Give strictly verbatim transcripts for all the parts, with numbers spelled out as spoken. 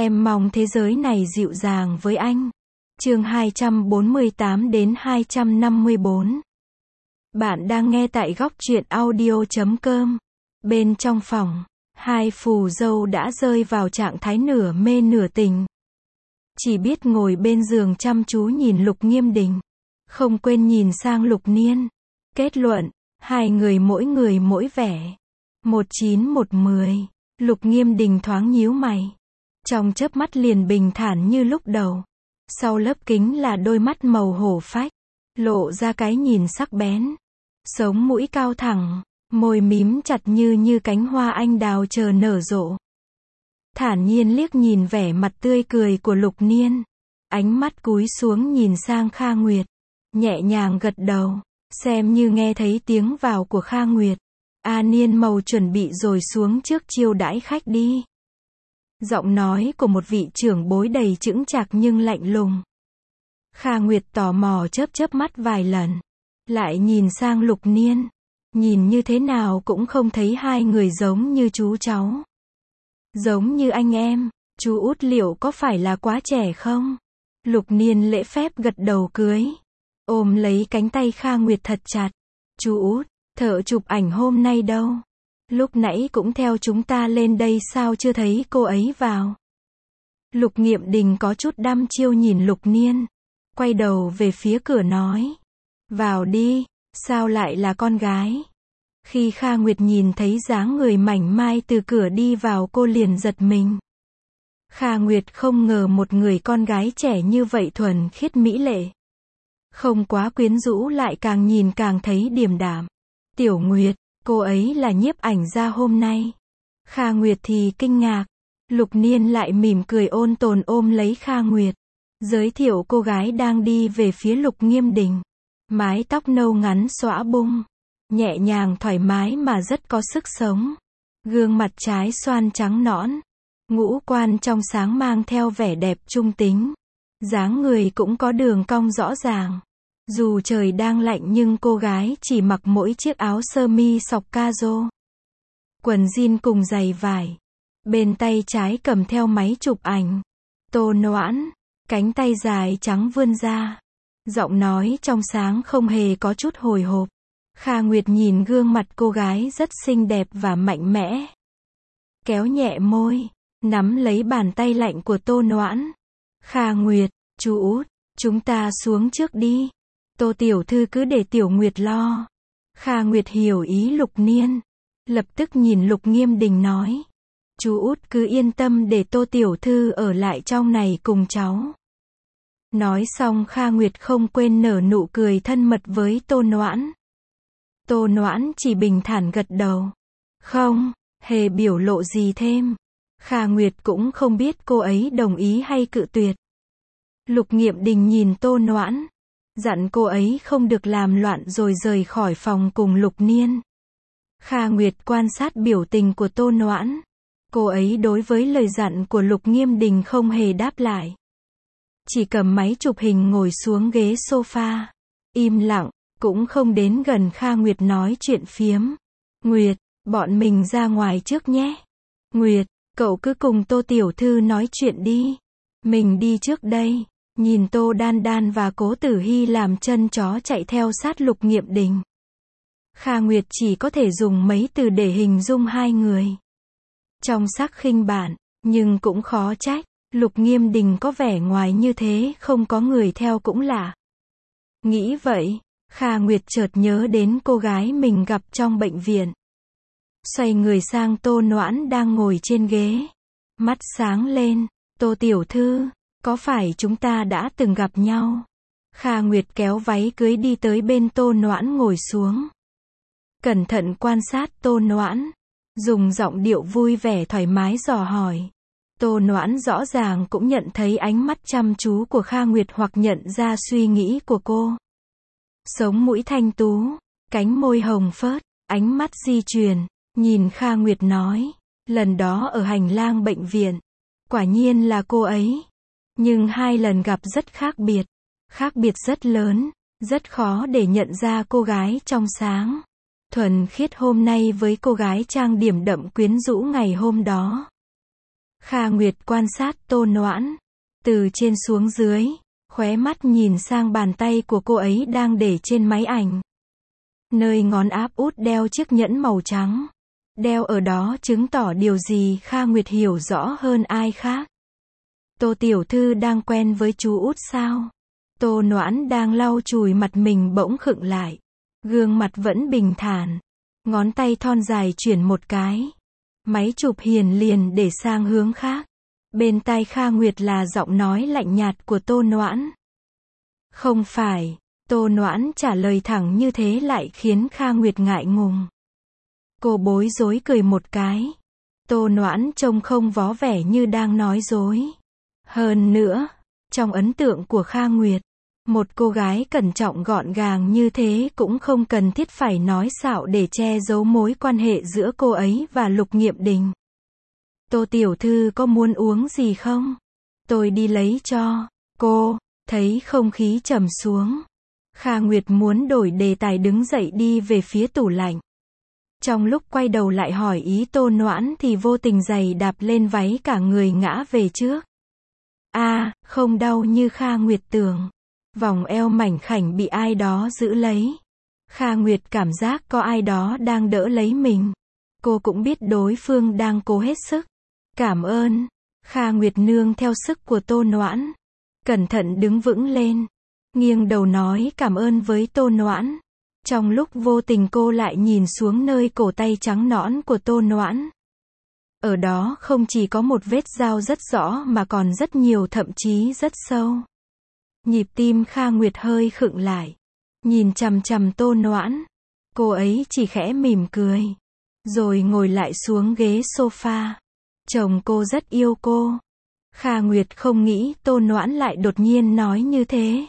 Em mong thế giới này dịu dàng với anh. Chương hai trăm bốn mươi tám đến hai trăm năm mươi bốn. Bạn đang nghe tại góc truyện audio chấm com. Bên trong phòng, hai phù dâu đã rơi vào trạng thái nửa mê nửa tình. Chỉ biết ngồi bên giường chăm chú nhìn Lục Nghiêm Đình. Không quên nhìn sang Lục Niên. Kết luận, hai người mỗi người mỗi vẻ. Một chín một mười. Lục Nghiêm Đình thoáng nhíu mày. Trong chớp mắt liền bình thản như lúc đầu. Sau lớp kính là đôi mắt màu hổ phách, lộ ra cái nhìn sắc bén. Sống mũi cao thẳng, môi mím chặt như như cánh hoa anh đào chờ nở rộ. Thản nhiên liếc nhìn vẻ mặt tươi cười của Lục Niên. Ánh mắt cúi xuống nhìn sang Kha Nguyệt. Nhẹ nhàng gật đầu, xem như nghe thấy tiếng vào của Kha Nguyệt. A Niên màu chuẩn bị rồi xuống trước chiêu đãi khách đi. Giọng nói của một vị trưởng bối đầy chững chạc nhưng lạnh lùng. Kha Nguyệt tò mò chớp chớp mắt vài lần. Lại nhìn sang Lục Niên. Nhìn như thế nào cũng không thấy hai người giống như chú cháu. Giống như anh em, chú út liệu có phải là quá trẻ không? Lục Niên lễ phép gật đầu cưới. Ôm lấy cánh tay Kha Nguyệt thật chặt. Chú út, thợ chụp ảnh hôm nay đâu? Lúc nãy cũng theo chúng ta lên đây sao chưa thấy cô ấy vào? Lục Nghiệm Đình có chút đăm chiêu nhìn Lục Niên. Quay đầu về phía cửa nói. Vào đi, sao lại là con gái? Khi Kha Nguyệt nhìn thấy dáng người mảnh mai từ cửa đi vào cô liền giật mình. Kha Nguyệt không ngờ một người con gái trẻ như vậy thuần khiết mỹ lệ. Không quá quyến rũ lại càng nhìn càng thấy điềm đạm. Tiểu Nguyệt, cô ấy là nhiếp ảnh gia hôm nay. Kha Nguyệt thì kinh ngạc. Lục Niên lại mỉm cười ôn tồn ôm lấy Kha Nguyệt. Giới thiệu cô gái đang đi về phía Lục Nghiêm Đình. Mái tóc nâu ngắn xõa bung. Nhẹ nhàng thoải mái mà rất có sức sống. Gương mặt trái xoan trắng nõn. Ngũ quan trong sáng mang theo vẻ đẹp trung tính. Dáng người cũng có đường cong rõ ràng. Dù trời đang lạnh nhưng cô gái chỉ mặc mỗi chiếc áo sơ mi sọc ca rô. Quần jean cùng giày vải. Bên tay trái cầm theo máy chụp ảnh. Tô noãn, cánh tay dài trắng vươn ra. Giọng nói trong sáng không hề có chút hồi hộp. Kha Nguyệt nhìn gương mặt cô gái rất xinh đẹp và mạnh mẽ. Kéo nhẹ môi, nắm lấy bàn tay lạnh của Tô Noãn. Kha Nguyệt, chú út, chúng ta xuống trước đi. Tô tiểu thư cứ để Tiểu Nguyệt lo. Kha Nguyệt hiểu ý Lục Niên. Lập tức nhìn Lục Nghiêm Đình nói. Chú út cứ yên tâm để Tô tiểu thư ở lại trong này cùng cháu. Nói xong Kha Nguyệt không quên nở nụ cười thân mật với Tô Noãn. Tô Noãn chỉ bình thản gật đầu. Không, hề biểu lộ gì thêm. Kha Nguyệt cũng không biết cô ấy đồng ý hay cự tuyệt. Lục Nghiệm Đình nhìn Tô Noãn. Dặn cô ấy không được làm loạn rồi rời khỏi phòng cùng Lục Niên. Kha Nguyệt quan sát biểu tình của Tô Noãn. Cô ấy đối với lời dặn của Lục Nghiêm Đình không hề đáp lại. Chỉ cầm máy chụp hình ngồi xuống ghế sofa. Im lặng, cũng không đến gần Kha Nguyệt nói chuyện phiếm. Nguyệt, bọn mình ra ngoài trước nhé. Nguyệt, cậu cứ cùng Tô tiểu thư nói chuyện đi. Mình đi trước đây. Nhìn Tô Đan Đan và Cố Tử Hy làm chân chó chạy theo sát Lục Nghiệm Đình. Kha Nguyệt chỉ có thể dùng mấy từ để hình dung hai người. Trong sắc khinh bản, nhưng cũng khó trách. Lục Nghiêm Đình có vẻ ngoài như thế không có người theo cũng lạ. Nghĩ vậy, Kha Nguyệt chợt nhớ đến cô gái mình gặp trong bệnh viện. Xoay người sang Tô Noãn đang ngồi trên ghế. Mắt sáng lên. Tô tiểu thư, có phải chúng ta đã từng gặp nhau? Kha Nguyệt kéo váy cưới đi tới bên Tô Noãn ngồi xuống. Cẩn thận quan sát Tô Noãn. Dùng giọng điệu vui vẻ thoải mái dò hỏi. Tô Noãn rõ ràng cũng nhận thấy ánh mắt chăm chú của Kha Nguyệt hoặc nhận ra suy nghĩ của cô. Sống mũi thanh tú, cánh môi hồng phớt, ánh mắt di chuyển, nhìn Kha Nguyệt nói. Lần đó ở hành lang bệnh viện. Quả nhiên là cô ấy. Nhưng hai lần gặp rất khác biệt. Khác biệt rất lớn, rất khó để nhận ra cô gái trong sáng. Thuần khiết hôm nay với cô gái trang điểm đậm quyến rũ ngày hôm đó. Kha Nguyệt quan sát Tô Noãn, từ trên xuống dưới, khóe mắt nhìn sang bàn tay của cô ấy đang để trên máy ảnh. Nơi ngón áp út đeo chiếc nhẫn màu trắng. Đeo ở đó chứng tỏ điều gì Kha Nguyệt hiểu rõ hơn ai khác. Tô tiểu thư đang quen với chú út sao? Tô Noãn đang lau chùi mặt mình bỗng khựng lại. Gương mặt vẫn bình thản. Ngón tay thon dài chuyển một cái. Máy chụp hiền liền để sang hướng khác. Bên tai Kha Nguyệt là giọng nói lạnh nhạt của Tô Noãn. Không phải. Tô Noãn trả lời thẳng như thế lại khiến Kha Nguyệt ngại ngùng. Cô bối rối cười một cái. Tô Noãn trông không vó vẻ như đang nói dối. Hơn nữa, trong ấn tượng của Kha Nguyệt, một cô gái cẩn trọng gọn gàng như thế cũng không cần thiết phải nói xạo để che giấu mối quan hệ giữa cô ấy và Lục Nghiệm Đình. Tô tiểu thư có muốn uống gì không? Tôi đi lấy cho. Cô, thấy không khí trầm xuống. Kha Nguyệt muốn đổi đề tài đứng dậy đi về phía tủ lạnh. Trong lúc quay đầu lại hỏi ý Tô Noãn thì vô tình giày đạp lên váy cả người ngã về trước. A, à, không đau như Kha Nguyệt tưởng. Vòng eo mảnh khảnh bị ai đó giữ lấy. Kha Nguyệt cảm giác có ai đó đang đỡ lấy mình. Cô cũng biết đối phương đang cố hết sức. Cảm ơn. Kha Nguyệt nương theo sức của Tô Noãn. Cẩn thận đứng vững lên. Nghiêng đầu nói cảm ơn với Tô Noãn. Trong lúc vô tình cô lại nhìn xuống nơi cổ tay trắng nõn của Tô Noãn. Ở đó không chỉ có một vết dao rất rõ mà còn rất nhiều, thậm chí rất sâu. Nhịp tim Kha Nguyệt hơi khựng lại. Nhìn chằm chằm Tô Noãn. Cô ấy chỉ khẽ mỉm cười. Rồi ngồi lại xuống ghế sofa. Chồng cô rất yêu cô. Kha Nguyệt không nghĩ Tô Noãn lại đột nhiên nói như thế.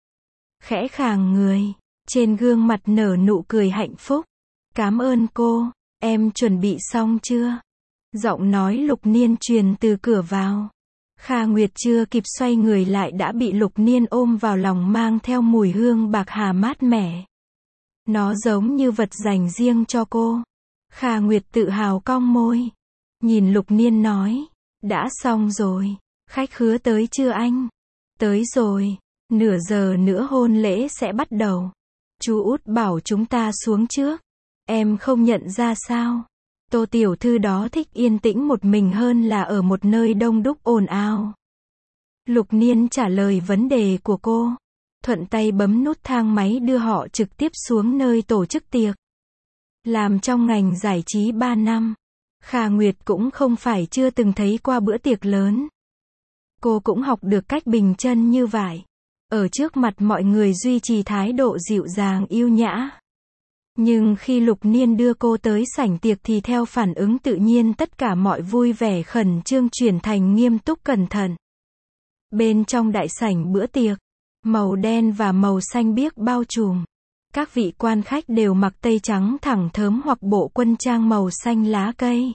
Khẽ khàng người. Trên gương mặt nở nụ cười hạnh phúc. Cảm ơn cô. Em chuẩn bị xong chưa? Giọng nói Lục Niên truyền từ cửa vào. Kha Nguyệt chưa kịp xoay người lại đã bị Lục Niên ôm vào lòng mang theo mùi hương bạc hà mát mẻ. Nó giống như vật dành riêng cho cô. Kha Nguyệt tự hào cong môi. Nhìn Lục Niên nói. Đã xong rồi. Khách khứa tới chưa anh? Tới rồi. Nửa giờ nữa hôn lễ sẽ bắt đầu. Chú út bảo chúng ta xuống trước. Em không nhận ra sao? Tô tiểu thư đó thích yên tĩnh một mình hơn là ở một nơi đông đúc ồn ào. Lục Niên trả lời vấn đề của cô. Thuận tay bấm nút thang máy đưa họ trực tiếp xuống nơi tổ chức tiệc. Làm trong ngành giải trí ba năm. Kha Nguyệt cũng không phải chưa từng thấy qua bữa tiệc lớn. Cô cũng học được cách bình chân như vậy. Ở trước mặt mọi người duy trì thái độ dịu dàng yêu nhã. Nhưng khi Lục Niên đưa cô tới sảnh tiệc thì theo phản ứng tự nhiên tất cả mọi vui vẻ khẩn trương chuyển thành nghiêm túc cẩn thận. Bên trong đại sảnh bữa tiệc, màu đen và màu xanh biếc bao trùm. Các vị quan khách đều mặc tây trắng thẳng thớm hoặc bộ quân trang màu xanh lá cây.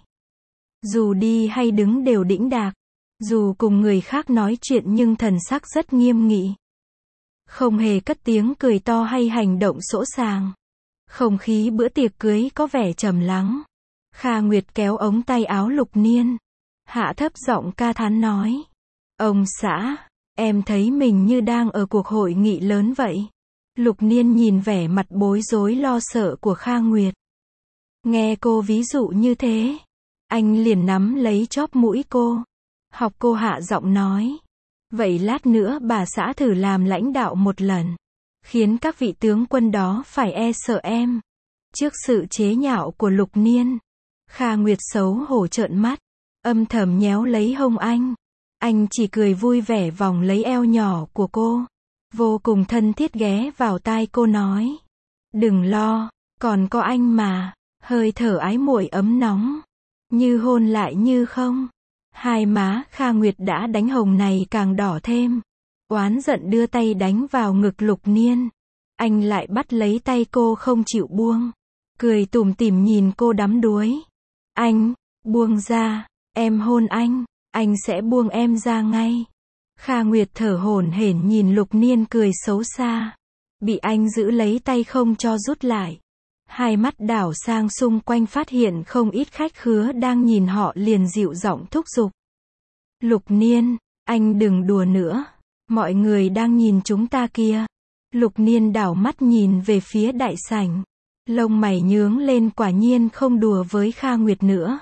Dù đi hay đứng đều đĩnh đạc. Dù cùng người khác nói chuyện nhưng thần sắc rất nghiêm nghị. Không hề cất tiếng cười to hay hành động sỗ sàng. Không khí bữa tiệc cưới có vẻ trầm lắng. Kha Nguyệt kéo ống tay áo Lục Niên. Hạ thấp giọng ca thán nói. Ông xã, em thấy mình như đang ở cuộc hội nghị lớn vậy. Lục Niên nhìn vẻ mặt bối rối lo sợ của Kha Nguyệt. Nghe cô ví dụ như thế. Anh liền nắm lấy chóp mũi cô. Học cô hạ giọng nói. Vậy lát nữa bà xã thử làm lãnh đạo một lần. Khiến các vị tướng quân đó phải e sợ em. Trước sự chế nhạo của Lục Niên, Kha Nguyệt xấu hổ trợn mắt, âm thầm nhéo lấy hông anh. Anh chỉ cười vui vẻ vòng lấy eo nhỏ của cô. Vô cùng thân thiết ghé vào tai cô nói. Đừng lo, còn có anh mà. Hơi thở ái muội ấm nóng. Như hôn lại như không. Hai má Kha Nguyệt đã đánh hồng này càng đỏ thêm. Oán giận đưa tay đánh vào ngực Lục Niên. Anh lại bắt lấy tay cô không chịu buông. Cười tủm tỉm nhìn cô đắm đuối. Anh, buông ra, em hôn anh, anh sẽ buông em ra ngay. Kha Nguyệt thở hổn hển nhìn Lục Niên cười xấu xa. Bị anh giữ lấy tay không cho rút lại. Hai mắt đảo sang xung quanh phát hiện không ít khách khứa đang nhìn họ liền dịu giọng thúc giục. Lục Niên, anh đừng đùa nữa. Mọi người đang nhìn chúng ta kia. Lục Niên đảo mắt nhìn về phía đại sảnh. Lông mày nhướng lên, quả nhiên không đùa với Kha Nguyệt nữa.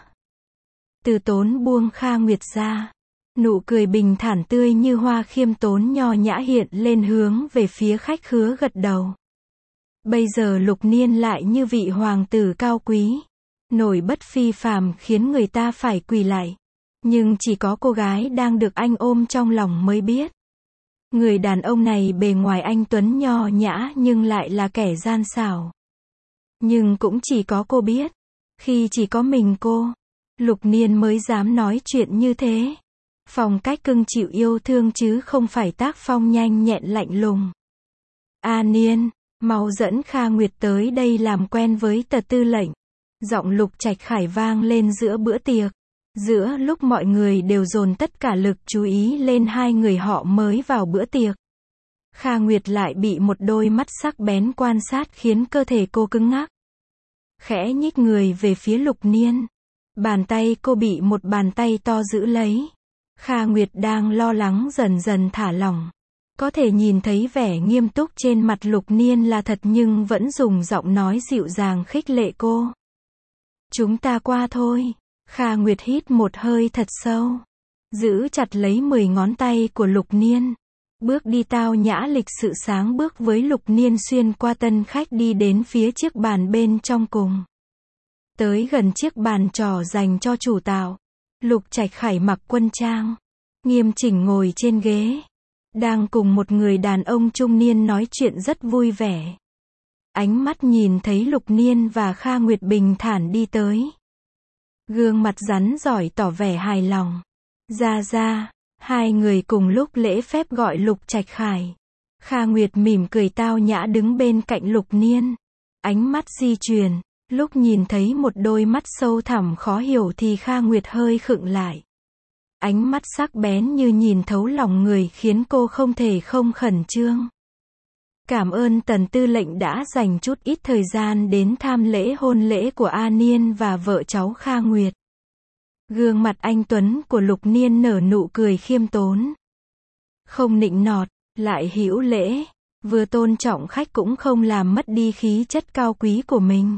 Từ Tốn buông Kha Nguyệt ra. Nụ cười bình thản tươi như hoa khiêm tốn nho nhã hiện lên, hướng về phía khách khứa gật đầu. Bây giờ Lục Niên lại như vị hoàng tử cao quý, nổi bất phi phàm, khiến người ta phải quỳ lạy. Nhưng chỉ có cô gái đang được anh ôm trong lòng mới biết. Người đàn ông này bề ngoài anh tuấn nho nhã nhưng lại là kẻ gian xảo. Nhưng cũng chỉ có cô biết. Khi chỉ có mình cô, Lục Niên mới dám nói chuyện như thế. Phong cách cưng chịu yêu thương chứ không phải tác phong nhanh nhẹn lạnh lùng. A Niên, mau dẫn Kha Nguyệt tới đây làm quen với Tật tư lệnh. Giọng Lục Trạch Khải vang lên giữa bữa tiệc. Giữa lúc mọi người đều dồn tất cả lực chú ý lên hai người họ mới vào bữa tiệc, Kha Nguyệt lại bị một đôi mắt sắc bén quan sát khiến cơ thể cô cứng ngắc. Khẽ nhích người về phía Lục Niên. Bàn tay cô bị một bàn tay to giữ lấy. Kha Nguyệt đang lo lắng dần dần thả lỏng. Có thể nhìn thấy vẻ nghiêm túc trên mặt Lục Niên là thật, nhưng vẫn dùng giọng nói dịu dàng khích lệ cô. Chúng ta qua thôi. Kha Nguyệt hít một hơi thật sâu. Giữ chặt lấy mười ngón tay của Lục Niên. Bước đi tao nhã lịch sự sáng bước với Lục Niên xuyên qua tân khách đi đến phía chiếc bàn bên trong cùng. Tới gần chiếc bàn trò dành cho chủ tạo. Lục Trạch Khải mặc quân trang, nghiêm chỉnh ngồi trên ghế. Đang cùng một người đàn ông trung niên nói chuyện rất vui vẻ. Ánh mắt nhìn thấy Lục Niên và Kha Nguyệt bình thản đi tới. Gương mặt rắn giỏi tỏ vẻ hài lòng. Ra ra, hai người cùng lúc lễ phép gọi Lục Trạch Khải. Kha Nguyệt mỉm cười tao nhã đứng bên cạnh Lục Niên. Ánh mắt di chuyển, lúc nhìn thấy một đôi mắt sâu thẳm khó hiểu thì Kha Nguyệt hơi khựng lại. Ánh mắt sắc bén như nhìn thấu lòng người khiến cô không thể không khẩn trương. Cảm ơn Tần tư lệnh đã dành chút ít thời gian đến tham lễ hôn lễ của A Niên và vợ cháu Kha Nguyệt. Gương mặt anh tuấn của Lục Niên nở nụ cười khiêm tốn. Không nịnh nọt, lại hữu lễ, vừa tôn trọng khách cũng không làm mất đi khí chất cao quý của mình.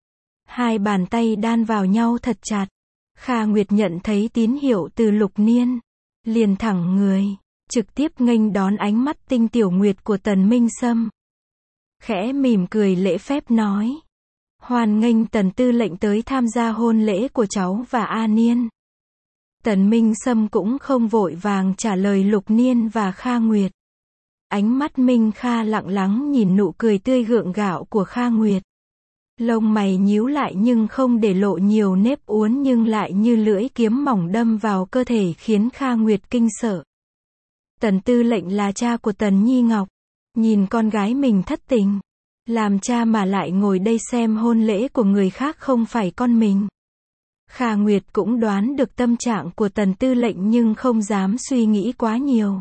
Hai bàn tay đan vào nhau thật chặt. Kha Nguyệt nhận thấy tín hiệu từ Lục Niên, liền thẳng người, trực tiếp nghênh đón ánh mắt tinh tiểu nguyệt của Tần Minh Sâm. Khẽ mỉm cười lễ phép nói. Hoan nghênh Tần tư lệnh tới tham gia hôn lễ của cháu và A Niên. Tần Minh Sâm cũng không vội vàng trả lời Lục Niên và Kha Nguyệt. Ánh mắt Minh Kha lặng lắng nhìn nụ cười tươi gượng gạo của Kha Nguyệt. Lông mày nhíu lại nhưng không để lộ nhiều nếp uốn, nhưng lại như lưỡi kiếm mỏng đâm vào cơ thể khiến Kha Nguyệt kinh sợ. Tần tư lệnh là cha của Tần Nhi Ngọc. Nhìn con gái mình thất tình. Làm cha mà lại ngồi đây xem hôn lễ của người khác không phải con mình. Kha Nguyệt cũng đoán được tâm trạng của Tần tư lệnh nhưng không dám suy nghĩ quá nhiều.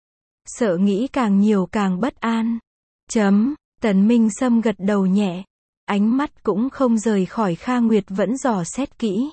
Sợ nghĩ càng nhiều càng bất an. Chấm, Tần Minh Sâm gật đầu nhẹ. Ánh mắt cũng không rời khỏi Kha Nguyệt, vẫn dò xét kỹ.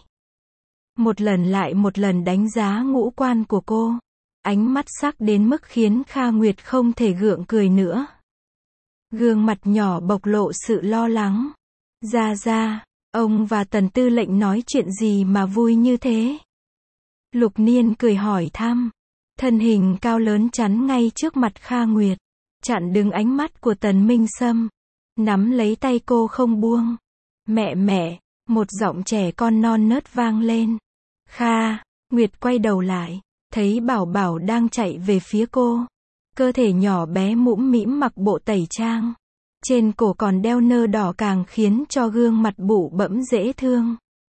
Một lần lại một lần đánh giá ngũ quan của cô. Ánh mắt sắc đến mức khiến Kha Nguyệt không thể gượng cười nữa. Gương mặt nhỏ bộc lộ sự lo lắng. Ra ra, ông và Tần tư lệnh nói chuyện gì mà vui như thế? Lục Niên cười hỏi thăm. Thân hình cao lớn chắn ngay trước mặt Kha Nguyệt, chặn đứng ánh mắt của Tần Minh Sâm. Nắm lấy tay cô không buông. Mẹ mẹ, một giọng trẻ con non nớt vang lên. Kha, Nguyệt quay đầu lại, thấy Bảo Bảo đang chạy về phía cô. Cơ thể nhỏ bé mũm mĩm mặc bộ tẩy trang. Trên cổ còn đeo nơ đỏ càng khiến cho gương mặt bụ bẫm dễ thương.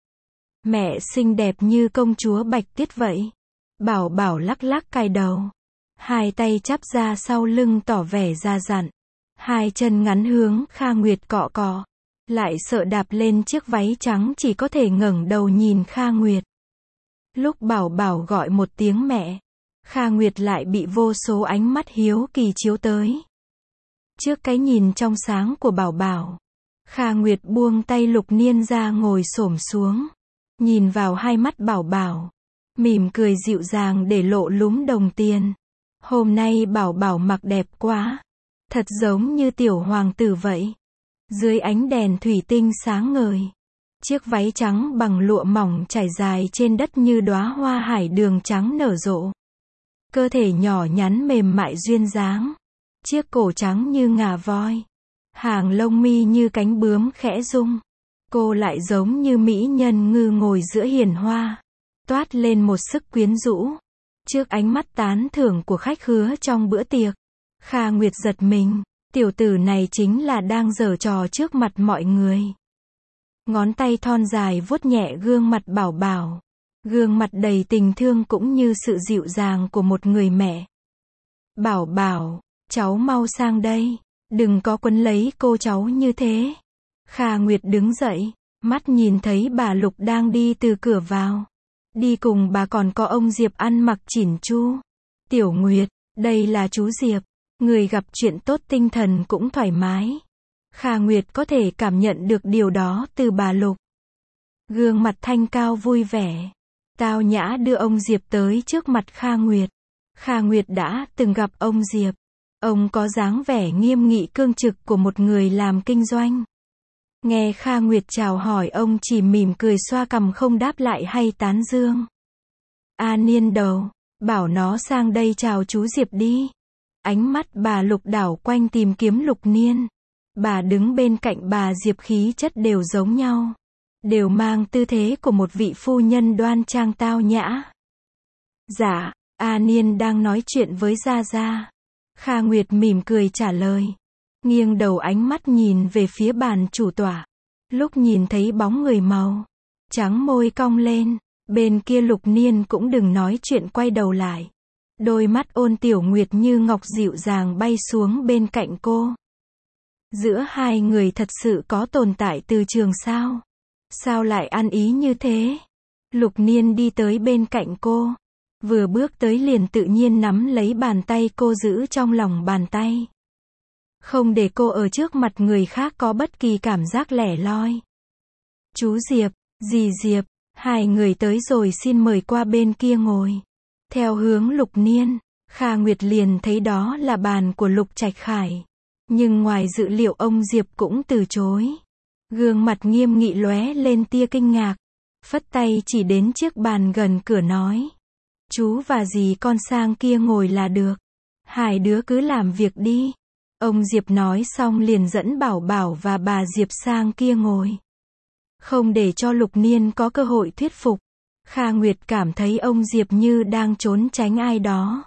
Mẹ xinh đẹp như công chúa Bạch Tuyết vậy. Bảo Bảo lắc lắc cài đầu. Hai tay chắp ra sau lưng tỏ vẻ ra dặn. Hai chân ngắn hướng Kha Nguyệt cọ cọ. Lại sợ đạp lên chiếc váy trắng, chỉ có thể ngẩng đầu nhìn Kha Nguyệt. Lúc Bảo Bảo gọi một tiếng mẹ, Kha Nguyệt lại bị vô số ánh mắt hiếu kỳ chiếu tới. Trước cái nhìn trong sáng của Bảo Bảo, Kha Nguyệt buông tay Lục Niên ra ngồi xổm xuống. Nhìn vào hai mắt Bảo Bảo. mỉm cười dịu dàng để lộ lúm đồng tiền. Hôm nay Bảo Bảo mặc đẹp quá. Thật giống như tiểu hoàng tử vậy. Dưới ánh đèn thủy tinh sáng ngời. Chiếc váy trắng bằng lụa mỏng trải dài trên đất như đóa hoa hải đường trắng nở rộ. Cơ thể nhỏ nhắn mềm mại duyên dáng. Chiếc cổ trắng như ngà voi. Hàng lông mi như cánh bướm khẽ rung. Cô lại giống như mỹ nhân ngư ngồi giữa hiền hoa. Toát lên một sức quyến rũ. Trước ánh mắt tán thưởng của khách khứa trong bữa tiệc. Kha Nguyệt giật mình. Tiểu tử này chính là đang giở trò trước mặt mọi người. Ngón tay thon dài vuốt nhẹ gương mặt Bảo Bảo. Gương mặt đầy tình thương cũng như sự dịu dàng của một người mẹ. Bảo Bảo, cháu mau sang đây. Đừng có quấn lấy cô cháu như thế. Kha Nguyệt đứng dậy. Mắt nhìn thấy bà Lục đang đi từ cửa vào. Đi cùng bà còn có ông Diệp ăn mặc chỉn chu. Tiểu Nguyệt, đây là chú Diệp. Người gặp chuyện tốt tinh thần cũng thoải mái. Kha Nguyệt có thể cảm nhận được điều đó từ bà Lục. Gương mặt thanh cao vui vẻ. Tao nhã đưa ông Diệp tới trước mặt Kha Nguyệt. Kha Nguyệt đã từng gặp ông Diệp. Ông có dáng vẻ nghiêm nghị cương trực của một người làm kinh doanh. Nghe Kha Nguyệt chào hỏi ông chỉ mỉm cười xoa cằm không đáp lại hay tán dương. A Niên đầu, bảo nó sang đây chào chú Diệp đi. Ánh mắt bà Lục đảo quanh tìm kiếm Lục Niên. Bà đứng bên cạnh bà Diệp khí chất đều giống nhau. Đều mang tư thế của một vị phu nhân đoan trang tao nhã. Dạ, A Niên đang nói chuyện với Gia Gia. Kha Nguyệt mỉm cười trả lời. Nghiêng đầu ánh mắt nhìn về phía bàn chủ tọa. Lúc nhìn thấy bóng người màu trắng môi cong lên. Bên kia Lục Niên cũng đừng nói chuyện quay đầu lại. Đôi mắt ôn Tiểu Nguyệt như ngọc dịu dàng bay xuống bên cạnh cô. Giữa hai người thật sự có tồn tại từ trường sao? Sao lại ăn ý như thế? Lục Niên đi tới bên cạnh cô. Vừa bước tới liền tự nhiên nắm lấy bàn tay cô giữ trong lòng bàn tay. Không để cô ở trước mặt người khác có bất kỳ cảm giác lẻ loi. Chú Diệp, dì Diệp, hai người tới rồi xin mời qua bên kia ngồi. Theo hướng Lục Niên, Kha Nguyệt liền thấy đó là bàn của Lục Trạch Khải. Nhưng ngoài dự liệu ông Diệp cũng từ chối. Gương mặt nghiêm nghị lóe lên tia kinh ngạc. Phất tay chỉ đến chiếc bàn gần cửa nói. Chú và dì con sang kia ngồi là được. Hai đứa cứ làm việc đi. Ông Diệp nói xong liền dẫn Bảo Bảo và bà Diệp sang kia ngồi. Không để cho Lục Niên có cơ hội thuyết phục. Kha Nguyệt cảm thấy ông Diệp như đang trốn tránh ai đó.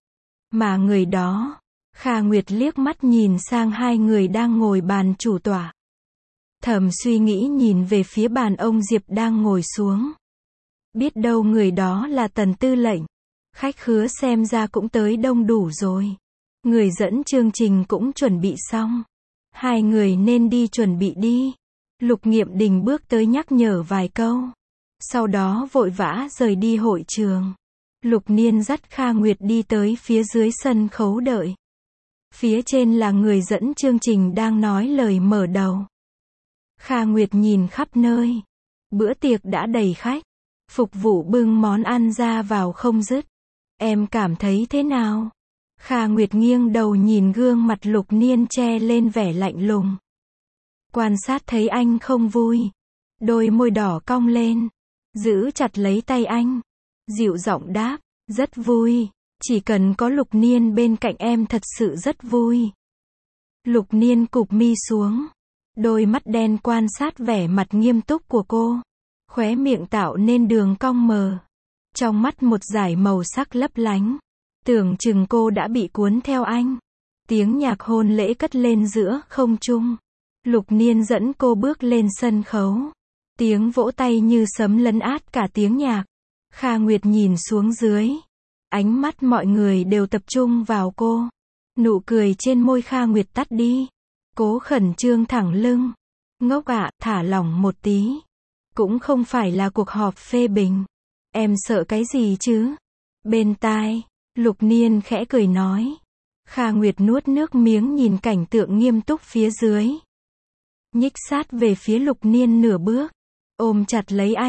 Mà người đó, Kha Nguyệt liếc mắt nhìn sang hai người đang ngồi bàn chủ tọa. Thầm suy nghĩ nhìn về phía bàn ông Diệp đang ngồi xuống. Biết đâu người đó là Tần Tư lệnh. Khách khứa xem ra cũng tới đông đủ rồi. Người dẫn chương trình cũng chuẩn bị xong. Hai người nên đi chuẩn bị đi. Lục Nghiệm Đình bước tới nhắc nhở vài câu. Sau đó vội vã rời đi hội trường. Lục Niên dắt Kha Nguyệt đi tới phía dưới sân khấu đợi. Phía trên là người dẫn chương trình đang nói lời mở đầu. Kha Nguyệt nhìn khắp nơi. Bữa tiệc đã đầy khách. Phục vụ bưng món ăn ra vào không dứt. Em cảm thấy thế nào? Kha Nguyệt nghiêng đầu nhìn gương mặt Lục Niên che lên vẻ lạnh lùng. Quan sát thấy anh không vui. Đôi môi đỏ cong lên. Giữ chặt lấy tay anh. Dịu giọng đáp. Rất vui. Chỉ cần có Lục Niên bên cạnh em thật sự rất vui. Lục Niên cụp mi xuống. Đôi mắt đen quan sát vẻ mặt nghiêm túc của cô. Khóe miệng tạo nên đường cong mờ. Trong mắt một dải màu sắc lấp lánh. Tưởng chừng cô đã bị cuốn theo anh. Tiếng nhạc hôn lễ cất lên giữa không trung. Lục Niên dẫn cô bước lên sân khấu. Tiếng vỗ tay như sấm lấn át cả tiếng nhạc. Kha Nguyệt nhìn xuống dưới. Ánh mắt mọi người đều tập trung vào cô. Nụ cười trên môi Kha Nguyệt tắt đi. Cố khẩn trương thẳng lưng. Ngốc ạ, thả lỏng một tí. Cũng không phải là cuộc họp phê bình. Em sợ cái gì chứ? Bên tai, Lục Niên khẽ cười nói. Kha Nguyệt nuốt nước miếng nhìn cảnh tượng nghiêm túc phía dưới. Nhích sát về phía Lục Niên nửa bước. Ôm chặt lấy anh.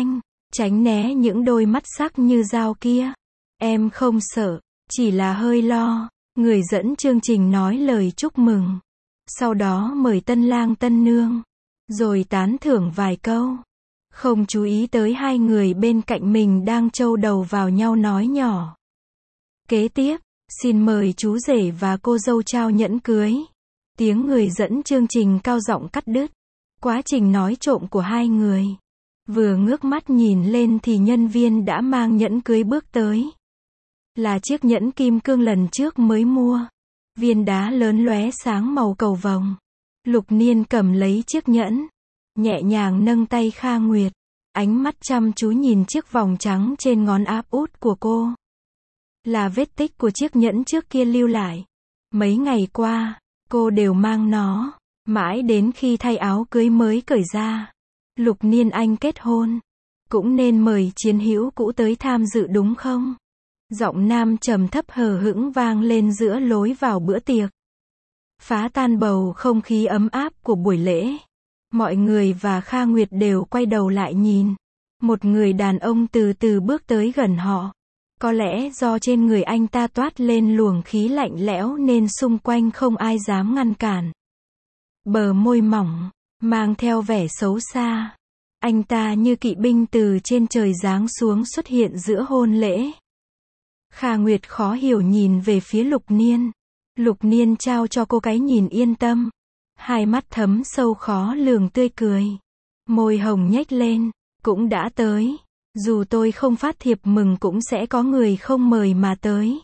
tránh né những đôi mắt sắc như dao kia. Em không sợ, chỉ là hơi lo. Người dẫn chương trình nói lời chúc mừng. Sau đó mời tân lang tân nương. Rồi tán thưởng vài câu. Không chú ý tới hai người bên cạnh mình đang châu đầu vào nhau nói nhỏ. Kế tiếp, xin mời chú rể và cô dâu trao nhẫn cưới. Tiếng người dẫn chương trình cao giọng cắt đứt. Quá trình nói trộm của hai người. Vừa ngước mắt nhìn lên thì nhân viên đã mang nhẫn cưới bước tới. Là chiếc nhẫn kim cương lần trước mới mua. Viên đá lớn lóe sáng màu cầu vồng. Lục Niên cầm lấy chiếc nhẫn. Nhẹ nhàng nâng tay Kha Nguyệt. Ánh mắt chăm chú nhìn chiếc vòng trắng trên ngón áp út của cô. Là vết tích của chiếc nhẫn trước kia lưu lại. Mấy ngày qua, cô đều mang nó. Mãi đến khi thay áo cưới mới cởi ra. Lục Niên anh kết hôn. Cũng nên mời chiến hữu cũ tới tham dự đúng không? Giọng nam trầm thấp hờ hững vang lên giữa lối vào bữa tiệc. Phá tan bầu không khí ấm áp của buổi lễ. Mọi người và Kha Nguyệt đều quay đầu lại nhìn. Một người đàn ông từ từ bước tới gần họ. Có lẽ do trên người anh ta toát lên luồng khí lạnh lẽo nên xung quanh không ai dám ngăn cản. Bờ môi mỏng, mang theo vẻ xấu xa. Anh ta như kỵ binh từ trên trời giáng xuống xuất hiện giữa hôn lễ. Kha Nguyệt khó hiểu nhìn về phía Lục Niên. Lục Niên trao cho cô cái nhìn yên tâm. Hai mắt thấm sâu khó lường tươi cười. Môi hồng nhếch lên. Cũng đã tới. Dù tôi không phát thiệp mừng cũng sẽ có người không mời mà tới.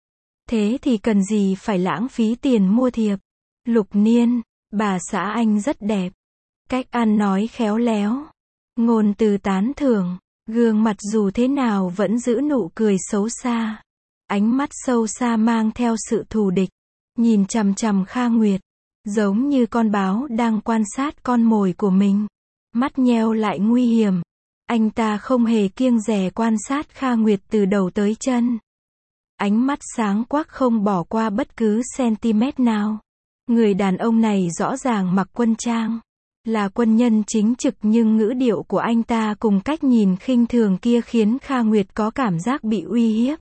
Thế thì cần gì phải lãng phí tiền mua thiệp. Lục Niên, bà xã anh rất đẹp. Cách ăn nói khéo léo. Ngôn từ tán thưởng. Gương mặt dù thế nào vẫn giữ nụ cười xấu xa. Ánh mắt sâu xa mang theo sự thù địch. Nhìn chằm chằm Kha Nguyệt. Giống như con báo đang quan sát con mồi của mình. Mắt nheo lại nguy hiểm. Anh ta không hề kiêng dè quan sát Kha Nguyệt từ đầu tới chân. Ánh mắt sáng quắc không bỏ qua bất cứ cm nào. Người đàn ông này rõ ràng mặc quân trang. Là quân nhân chính trực nhưng ngữ điệu của anh ta cùng cách nhìn khinh thường kia khiến Kha Nguyệt có cảm giác bị uy hiếp.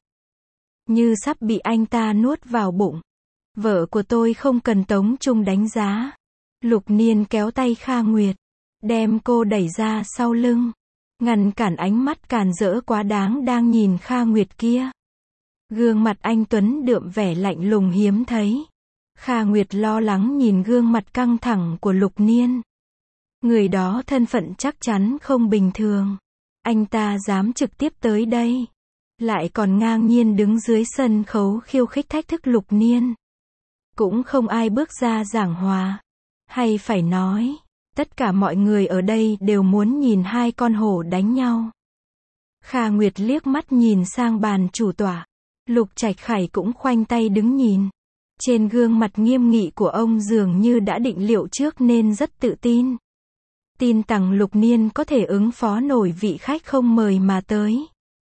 Như sắp bị anh ta nuốt vào bụng. Vợ của tôi không cần Tống Trung đánh giá. Lục Niên kéo tay Kha Nguyệt. Đem cô đẩy ra sau lưng. Ngăn cản ánh mắt càn rỡ quá đáng đang nhìn Kha Nguyệt kia. Gương mặt anh Tuấn đượm vẻ lạnh lùng hiếm thấy. Kha Nguyệt lo lắng nhìn gương mặt căng thẳng của Lục Niên. Người đó thân phận chắc chắn không bình thường. Anh ta dám trực tiếp tới đây. Lại còn ngang nhiên đứng dưới sân khấu khiêu khích thách thức Lục Niên. Cũng không ai bước ra giảng hòa. Hay phải nói, tất cả mọi người ở đây đều muốn nhìn hai con hổ đánh nhau. Kha Nguyệt liếc mắt nhìn sang bàn chủ tọa. Lục Trạch Khải cũng khoanh tay đứng nhìn. Trên gương mặt nghiêm nghị của ông dường như đã định liệu trước nên rất tự tin. Tin rằng Lục Niên có thể ứng phó nổi vị khách không mời mà tới.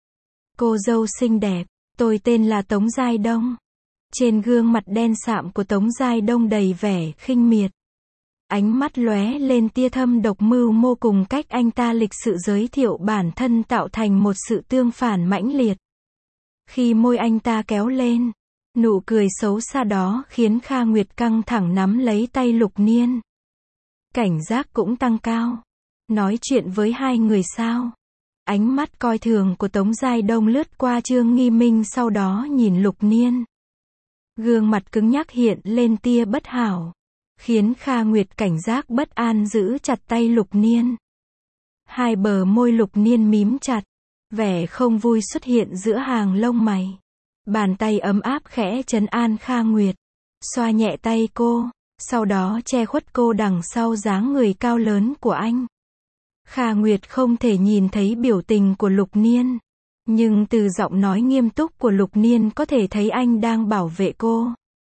Cô dâu xinh đẹp, tôi tên là Tống Giai Đông. Trên gương mặt đen sạm của Tống Giai Đông đầy vẻ khinh miệt. Ánh mắt lóe lên tia thâm độc mưu mô cùng cách anh ta lịch sự giới thiệu bản thân tạo thành một sự tương phản mãnh liệt. Khi môi anh ta kéo lên, nụ cười xấu xa đó khiến Kha Nguyệt căng thẳng nắm lấy tay Lục Niên. Cảnh giác cũng tăng cao. Nói chuyện với hai người sao? Ánh mắt coi thường của Tống Giai Đông lướt qua Trương Nghi Minh sau đó nhìn Lục Niên. Gương mặt cứng nhắc hiện lên tia bất hảo. Khiến Kha Nguyệt cảnh giác bất an giữ chặt tay Lục Niên. Hai bờ môi Lục Niên mím chặt. Vẻ không vui xuất hiện giữa hàng lông mày. Bàn tay ấm áp khẽ trấn an Kha Nguyệt. Xoa nhẹ tay cô. Sau đó che khuất cô đằng sau dáng người cao lớn của anh. Kha Nguyệt không thể nhìn thấy biểu tình của Lục Niên. Nhưng từ giọng nói nghiêm túc của Lục Niên có thể thấy anh đang bảo vệ cô.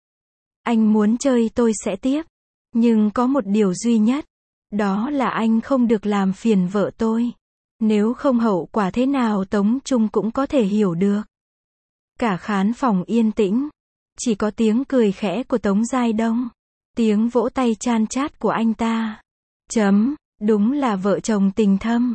Anh muốn chơi tôi sẽ tiếp. Nhưng có một điều duy nhất. Đó là anh không được làm phiền vợ tôi. Nếu không hậu quả thế nào Tống Trung cũng có thể hiểu được. Cả khán phòng yên tĩnh. Chỉ có tiếng cười khẽ của Tống Giai Đông. Tiếng vỗ tay chan chát của anh ta. Chấm, đúng là vợ chồng tình thâm.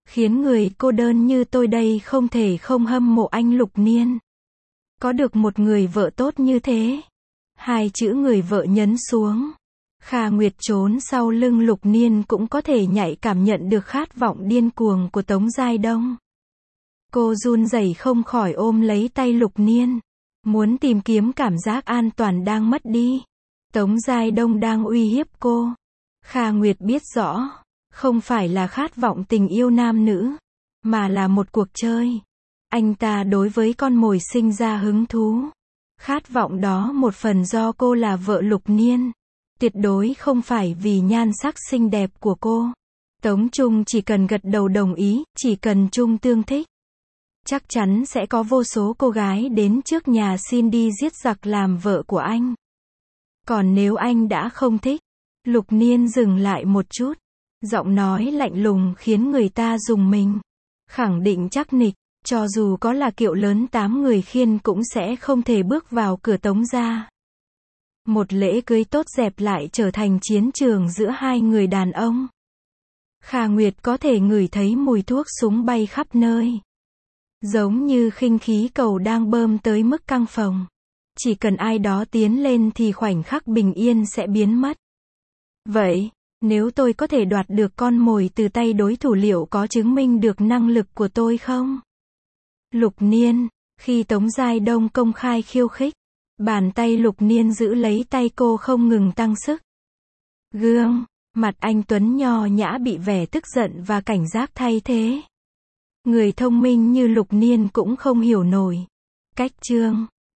Khiến người cô đơn như tôi đây không thể không hâm mộ anh Lục Niên. Có được một người vợ tốt như thế. Hai chữ người vợ nhấn xuống. Kha Nguyệt trốn sau lưng Lục Niên cũng có thể nhạy cảm nhận được khát vọng điên cuồng của Tống Giai Đông. Cô run rẩy không khỏi ôm lấy tay Lục Niên. Muốn tìm kiếm cảm giác an toàn đang mất đi. Tống Giai Đông đang uy hiếp cô. Kha Nguyệt biết rõ. Không phải là khát vọng tình yêu nam nữ. Mà là một cuộc chơi. Anh ta đối với con mồi sinh ra hứng thú. Khát vọng đó một phần do cô là vợ Lục Niên. Tuyệt đối không phải vì nhan sắc xinh đẹp của cô. Tống Trung chỉ cần gật đầu đồng ý, chỉ cần Trung tương thích. Chắc chắn sẽ có vô số cô gái đến trước nhà xin đi giết giặc làm vợ của anh. Còn nếu anh đã không thích, Lục Niên dừng lại một chút. Giọng nói lạnh lùng khiến người ta rùng mình. Khẳng định chắc nịch, cho dù có là kiệu lớn tám người khiên cũng sẽ không thể bước vào cửa Tống gia. Một lễ cưới tốt dẹp lại trở thành chiến trường giữa hai người đàn ông. Kha Nguyệt có thể ngửi thấy mùi thuốc súng bay khắp nơi. Giống như khinh khí cầu đang bơm tới mức căng phồng. Chỉ cần ai đó tiến lên thì khoảnh khắc bình yên sẽ biến mất. Vậy, nếu tôi có thể đoạt được con mồi từ tay đối thủ liệu có chứng minh được năng lực của tôi không? Lục Niên, khi Tống Giai Đông công khai khiêu khích, bàn tay Lục Niên giữ lấy tay cô không ngừng tăng sức. Gương, mặt anh tuấn nho nhã bị vẻ tức giận và cảnh giác thay thế. Người thông minh như Lục Niên cũng không hiểu nổi. Cách chương